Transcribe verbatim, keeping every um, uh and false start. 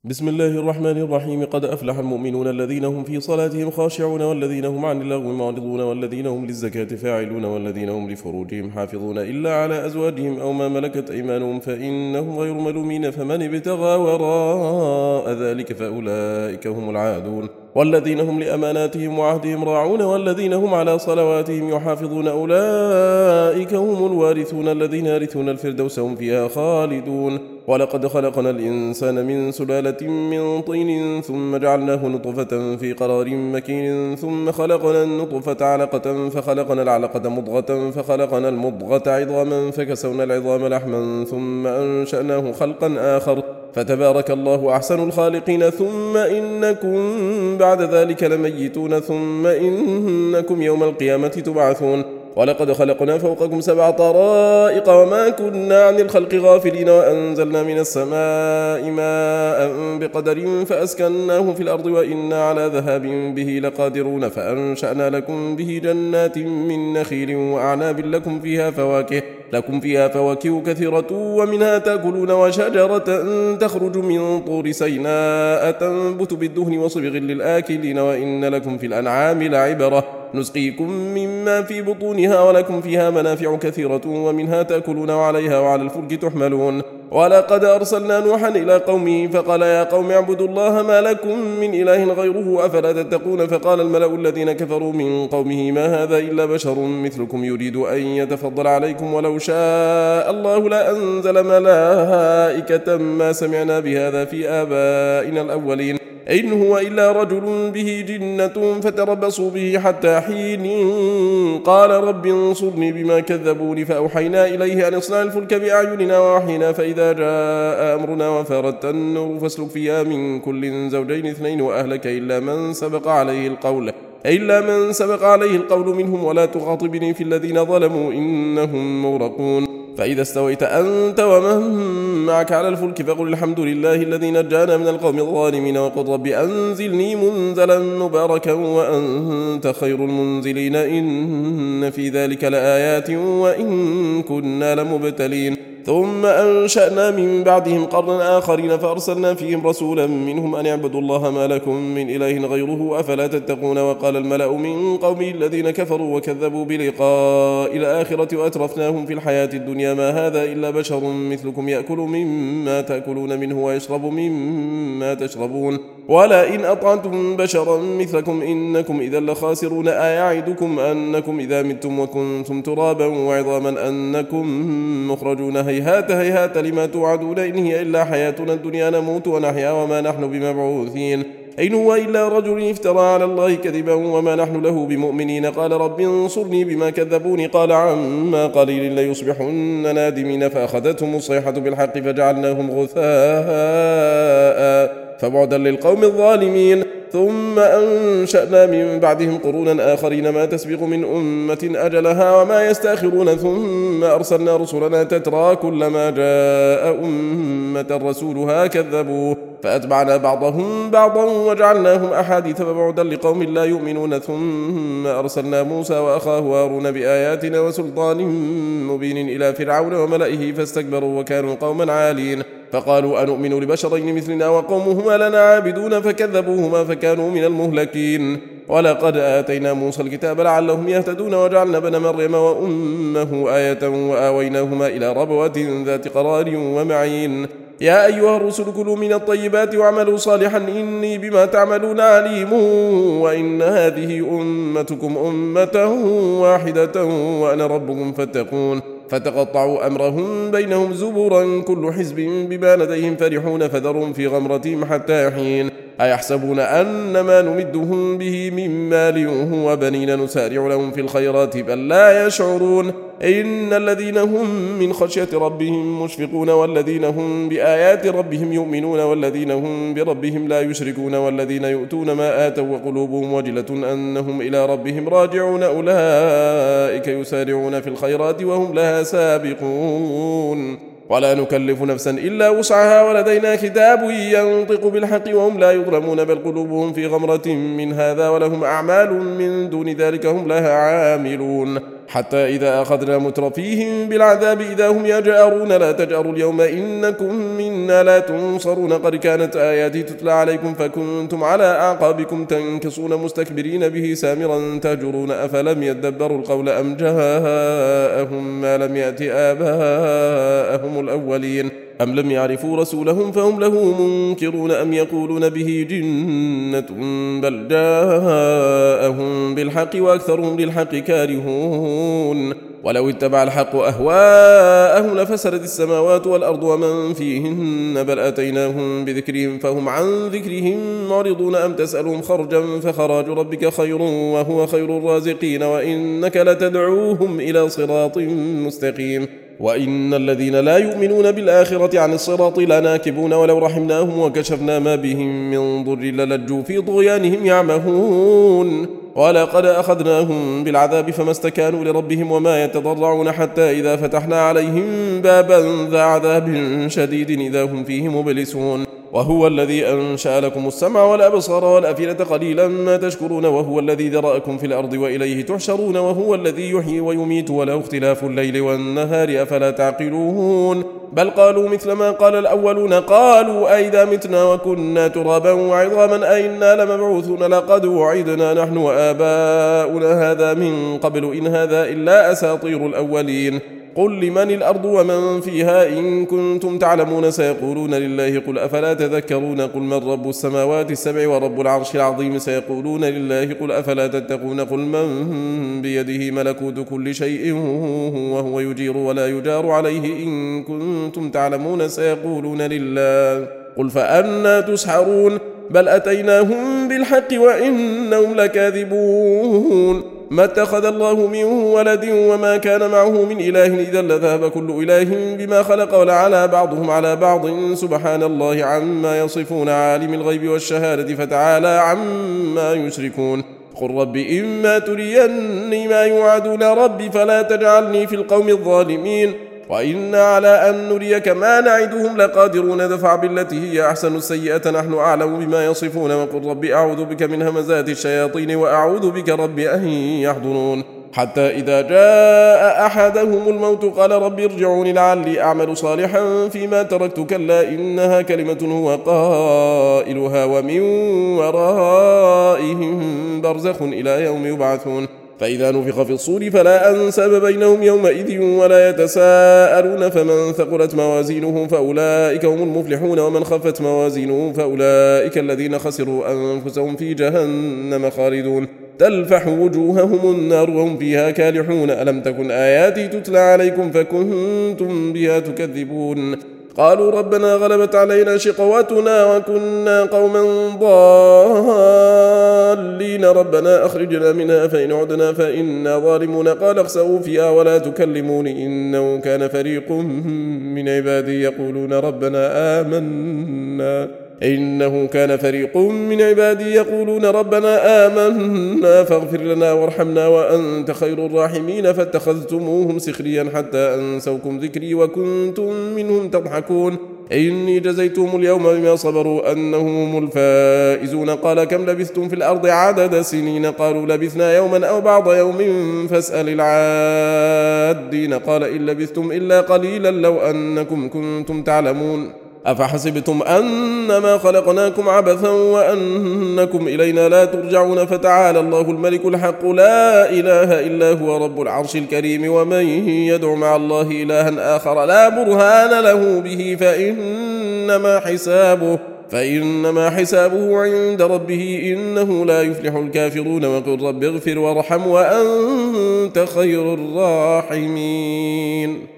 بسم الله الرحمن الرحيم. قد أفلح المؤمنون الذين هم في صلاتهم خاشعون والذين هم عن اللغو معرضون والذين هم للزكاة فاعلون والذين هم لفروجهم حافظون إلا على أزواجهم أو ما ملكت أيمانهم فإنهم غير ملومين، فمن ابتغى وراء ذلك فأولئك هم العادون. والذين هم لأماناتهم وعهدهم راعون والذين هم على صلواتهم يحافظون أولئك هم الوارثون الذين يرثون الفردوس هم فيها خالدون. ولقد خلقنا الإنسان من سلالة من طين ثم جعلناه نطفة في قرار مكين ثم خلقنا النطفة علقة فخلقنا العلقة مضغة فخلقنا المضغة عظاما فكسونا العظام لحما ثم أنشأناه خلقا آخر فتبارك الله أحسن الخالقين. ثم إنكم بعد ذلك لميتون ثم إنكم يوم القيامة تبعثون. ولقد خلقنا فوقكم سبع طرائق وما كنا عن الخلق غافلين وأنزلنا من السماء ماء بقدر فأسكناه في الأرض وإنا على ذهاب به لقادرون. فأنشأنا لكم به جنات من نخيل وأعناب لكم فيها فواكه لكم فيها فواكه كثيرة ومنها تأكلون وشجرة تخرج من طور سيناء تنبت بالدهن وصبغ للآكلين وإن لكم في الأنعام لعبرة نسقيكم مما في بطونها ولكم فيها منافع كثيرة ومنها تأكلون وعليها وعلى الفلك تحملون. ولقد أرسلنا نوحا إلى قومه فقال يا قوم اعبدوا الله ما لكم من إله غيره أفلا تتقون. فقال الملأ الذين كفروا من قومه ما هذا إلا بشر مثلكم يريد أن يتفضل عليكم ولو شاء الله لأنزل ملائكة ما سمعنا بهذا في آبائنا الأولين إن هو إلا رجل به جنة فتربصوا به حتى حين. قال رب انصرني بما كذبوني فأوحينا إليه أن اصنع الفلك بأعيننا ووحينا فإذا جاء أمرنا وفارت النور فاسلك فيها من كل زوجين اثنين وأهلك إلا من سبق عليه القول إلا من سبق عليه القول منهم ولا تخاطبني في الذين ظلموا إنهم مغرقون. فإذا استويت أنت ومن معك على الفلك فقل الحمد لله الذي نجانا من القوم الظالمين وقل رب أنزلني منزلا مباركا وأنت خير المنزلين إن في ذلك لآيات وإن كنا لمبتلين. ثم أنشأنا من بعدهم قرنا آخرين فأرسلنا فيهم رسولا منهم أن اعبدوا الله ما لكم من إله غيره أفلا تتقون. وقال الملأ من قومه الذين كفروا وكذبوا بلقاء الآخرة وأترفناهم في الحياة الدنيا ما هذا إلا بشر مثلكم يأكل مما تأكلون منه ويشرب مما تشربون ولئن أطعتم بشرا مثلكم إنكم إذا لخاسرون. أيعدكم أنكم إذا متم وكنتم ترابا وعظاما أنكم مخرجون هيهات هيهات لما توعدون إن هي إلا حياتنا الدنيا نموت ونحيا وما نحن بمبعوثين إن هو إلا رجل افترى على الله كذبا وما نحن له بمؤمنين. قال رب انصرني بما كذبوني قال عما قليل ليصبحن نادمين فأخذتهم الصيحة بالحق فجعلناهم غثاء فبعدا للقوم الظالمين. ثم أنشأنا من بعدهم قرونا آخرين ما تسبق من أمة أجلها وما يستأخرون. ثم أرسلنا رسلنا تترى كلما جاء أمة رسولها كذبوه فأتبعنا بعضهم بعضا وجعلناهم أحاديث فبعدا لقوم لا يؤمنون. ثم أرسلنا موسى وأخاه هارون بآياتنا وسلطان مبين إلى فرعون وملئه فاستكبروا وكانوا قوما عالين فقالوا أنؤمن لبشرين مثلنا وقومهما لنا عابدون فكذبوهما فكانوا من المهلكين. ولقد آتينا موسى الكتاب لعلهم يهتدون وجعلنا ابن مريم وأمه آية وآويناهما إلى ربوة ذات قرار ومعين. يا أيها الرسل كلوا من الطيبات واعملوا صالحا إني بما تعملون عليم. وإن هذه أمتكم أمة واحدة وأنا ربكم فاتقون. فتقطعوا أمرهم بينهم زبرا كل حزب بما لديهم فرحون فذرهم في غمرتهم حتى حين. أيحسبون أن ما نمدهم به من مال وبنين نسارع لهم في الخيرات بل لا يشعرون. إن الذين هم من خشية ربهم مشفقون والذين هم بآيات ربهم يؤمنون والذين هم بربهم لا يشركون والذين يؤتون ما آتوا وقلوبهم وجلة أنهم إلى ربهم راجعون أولئك يسارعون في الخيرات وهم لها سابقون. ولا نكلف نفسا إلا وسعها ولدينا كتاب ينطق بالحق وهم لا يظلمون بل قلوبهم في غمرة من هذا ولهم أعمال من دون ذلك هم لها عاملون. حتى إذا أخذنا مترفيهم بالعذاب إذا هم يجأرون لا تجأروا اليوم إنكم منا لا تنصرون قد كانت آياتي تتلى عليكم فكنتم على أعقابكم تنكصون مستكبرين به سامرا تهجرون أفلم يدبروا القول أم جاءهم ما لم يأت آباءهم الأولين أم لم يعرفوا رسولهم فهم له منكرون أم يقولون به جنة بل جاءهم بالحق وأكثرهم للحق كارهون ولو اتبع الحق أهواءهم لفسدت السماوات والأرض ومن فيهن بل أتيناهم بذكرهم فهم عن ذكرهم معرضون أم تسألهم خرجا فخراج ربك خير وهو خير الرازقين وإنك لتدعوهم إلى صراط مستقيم وإن الذين لا يؤمنون بالآخرة عن الصراط لناكبون ولو رحمناهم وكشفنا ما بهم من ضر للجوا في طغيانهم يعمهون ولقد أخذناهم بالعذاب فما استكانوا لربهم وما يتضرعون حتى إذا فتحنا عليهم بابا ذا عذاب شديد إذا هم فيه مبلسون وهو الذي أنشأ لكم السمع والأبصار والأفئدة قليلا ما تشكرون وهو الذي ذرأكم في الأرض وإليه تحشرون وهو الذي يحيي ويميت وله اختلاف الليل والنهار أفلا تعقلون بل قالوا مثل ما قال الأولون قالوا أئذا متنا وكنا ترابا وعظاما أئنا لمبعوثون لقد وعدنا نحن وآباؤنا هذا من قبل إن هذا إلا أساطير الأولين قل لمن الأرض ومن فيها إن كنتم تعلمون سيقولون لله قل أفلا تذكرون قل من رب السماوات السبع ورب العرش العظيم سيقولون لله قل أفلا تتقون قل من بيده ملكوت كل شيء وهو يجير ولا يجار عليه إن كنتم تعلمون سيقولون لله قل فأنا تسحرون بل أتيناهم بالحق وإنهم لكاذبون ما اتخذ الله من ولد وما كان معه من إله إذا لذهب كل إله بما خلق ولعلى بعضهم على بعض سبحان الله عما يصفون عالم الغيب والشهادة فتعالى عما يشركون قل رب إما تريني ما يوعدون ربي فلا تجعلني في القوم الظالمين وإنا على أن نريك ما نعدهم لقادرون دفع بالتي هي أحسن السيئة نحن أعلم بما يصفون وقل رب أعوذ بك من همزات الشياطين وأعوذ بك رب أن يحضرون حتى إذا جاء أحدهم الموت قال رب ارجعون لعلي أعمل صالحا فيما تركت كلا إنها كلمة هو قائلها ومن ورائهم برزخ إلى يوم يبعثون فإذا نفخ في الصور فلا أنساب بينهم يومئذ ولا يتساءلون فمن ثقلت موازينه فأولئك هم المفلحون ومن خفت موازينه فأولئك الذين خسروا أنفسهم في جهنم خالدون تلفح وجوههم النار وهم فيها كالحون ألم تكن آياتي تتلى عليكم فكنتم بها تكذبون قالوا ربنا غلبت علينا شقوتنا وكنا قوما ضالين ربنا أخرجنا منها فإن عدنا فإنا ظالمون قال اخسئوا فيها ولا تكلمون إنه كان فريق من عبادي يقولون ربنا آمنا إنه كان فريق من عبادي يقولون ربنا آمنا فاغفر لنا وارحمنا وأنت خير الراحمين فاتخذتموهم سخريا حتى أنسوكم ذكري وكنتم منهم تضحكون إني جزيتهم اليوم بما صبروا أنهم هم الفائزون قال كم لبثتم في الأرض عدد سنين قالوا لبثنا يوما أو بعض يوم فاسأل العادين قال إن لبثتم إلا قليلا لو أنكم كنتم تعلمون أفحسبتم أنما خلقناكم عبثا وأنكم إلينا لا ترجعون فتعالى الله الملك الحق لا إله إلا هو رب العرش الكريم ومن يدع مع الله إلها آخر لا برهان له به فإنما حسابه فإنما حسابه عند ربه إنه لا يفلح الكافرون وقل رب اغفر وارحم وأنت خير الراحمين.